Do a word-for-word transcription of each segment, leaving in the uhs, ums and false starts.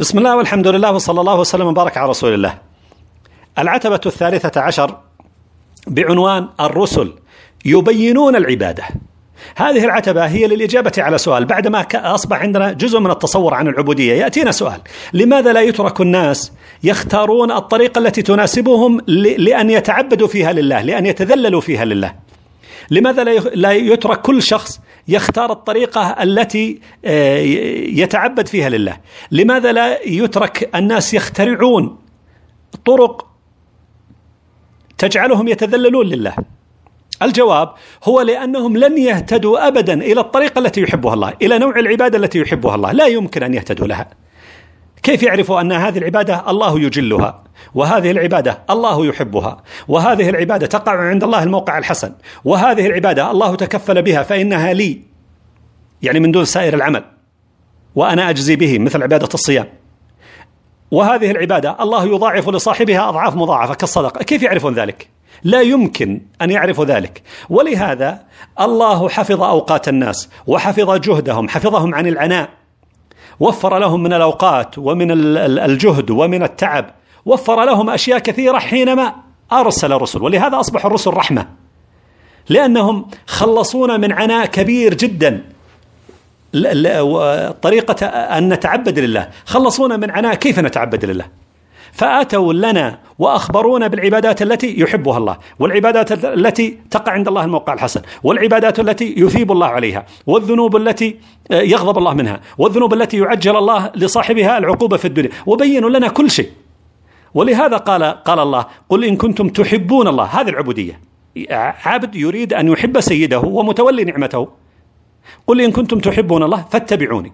بسم الله والحمد لله وصلى الله وسلم وبارك على رسول الله. العتبة الثالثة عشر بعنوان الرسل يبينون العبادة. هذه العتبة هي للإجابة على سؤال، بعدما أصبح عندنا جزء من التصور عن العبودية يأتينا سؤال: لماذا لا يترك الناس يختارون الطريقة التي تناسبهم لأن يتعبدوا فيها لله، لأن يتذللوا فيها لله؟ لماذا لا يترك كل شخص يختار الطريقة التي يتعبد فيها لله؟ لماذا لا يترك الناس يخترعون طرق تجعلهم يتذللون لله؟ الجواب هو لأنهم لن يهتدوا أبدا إلى الطريقة التي يحبها الله، إلى نوع العبادة التي يحبها الله، لا يمكن أن يهتدوا لها. كيف يعرفوا أن هذه العبادة الله يجلها، وهذه العبادة الله يحبها، وهذه العبادة تقع عند الله الموقع الحسن، وهذه العبادة الله تكفل بها فإنها لي، يعني من دون سائر العمل، وأنا أجزي به مثل عبادة الصيام، وهذه العبادة الله يضاعف لصاحبها أضعاف مضاعفة كالصدقة؟ كيف يعرفون ذلك؟ لا يمكن أن يعرفوا ذلك. ولهذا الله حفظ أوقات الناس وحفظ جهدهم، حفظهم عن العناء، وفر لهم من الأوقات ومن الجهد ومن التعب، وفر لهم أشياء كثيرة حينما أرسل الرسل. ولهذا أصبح الرسل رحمة، لأنهم خلصونا من عناء كبير جدا، طريقة أن نتعبد لله، خلصونا من عناء كيف نتعبد لله، فآتوا لنا وأخبرونا بالعبادات التي يحبها الله، والعبادات التي تقع عند الله الموقع الحسن، والعبادات التي يثيب الله عليها، والذنوب التي يغضب الله منها، والذنوب التي يعجل الله لصاحبها العقوبة في الدنيا، وبينوا لنا كل شيء. ولهذا قال قال الله: قل إن كنتم تحبون الله. هذه العبودية، عبد يريد أن يحب سيده ومتولي نعمته. قل إن كنتم تحبون الله فاتبعوني.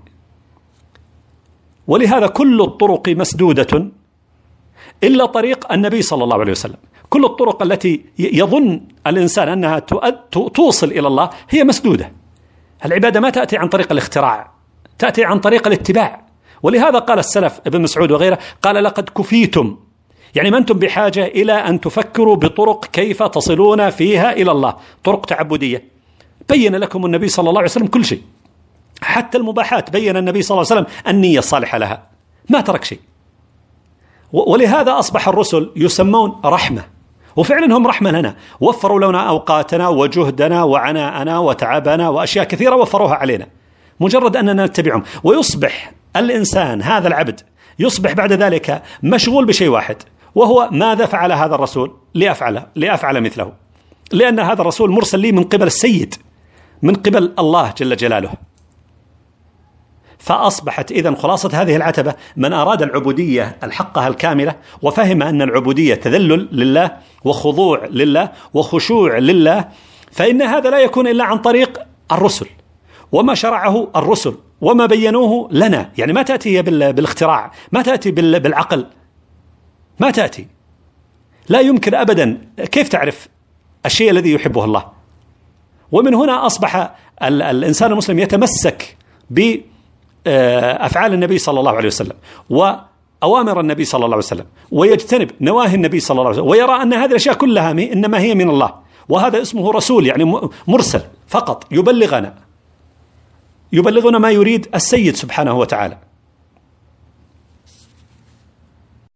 ولهذا كل الطرق مسدودة إلا طريق النبي صلى الله عليه وسلم. كل الطرق التي يظن الإنسان أنها توصل إلى الله هي مسدودة. العبادة ما تأتي عن طريق الاختراع، تأتي عن طريق الاتباع. ولهذا قال السلف ابن مسعود وغيره، قال: لقد كفيتم، يعني ما أنتم بحاجة إلى أن تفكروا بطرق كيف تصلون فيها إلى الله، طرق تعبدية. بين لكم النبي صلى الله عليه وسلم كل شيء، حتى المباحات بين النبي صلى الله عليه وسلم النية الصالحة لها، ما ترك شيء. ولهذا أصبح الرسل يسمون رحمة، وفعلا هم رحمة لنا، وفروا لنا أوقاتنا وجهدنا وعناءنا وتعبنا وأشياء كثيرة وفروها علينا، مجرد أننا نتبعهم. ويصبح الإنسان هذا العبد يصبح بعد ذلك مشغول بشيء واحد، وهو ماذا فعل هذا الرسول لأفعله لأفعل مثله، لأن هذا الرسول مرسل لي من قبل السيد، من قبل الله جل جلاله. فأصبحت إذن خلاصة هذه العتبة: من أراد العبودية الحقة الكاملة وفهم أن العبودية تذلل لله وخضوع لله وخشوع لله، فإن هذا لا يكون إلا عن طريق الرسل وما شرعه الرسل وما بينوه لنا. يعني ما تأتي بالاختراع، ما تأتي بالعقل، ما تأتي، لا يمكن أبدا. كيف تعرف الشيء الذي يحبه الله؟ ومن هنا أصبح الإنسان المسلم يتمسك ب أفعال النبي صلى الله عليه وسلم وأوامر النبي صلى الله عليه وسلم، ويجتنب نواهي النبي صلى الله عليه وسلم، ويرى أن هذه الأشياء كلها إنما هي من الله، وهذا اسمه رسول، يعني مرسل فقط يبلغنا يبلغنا ما يريد السيد سبحانه وتعالى.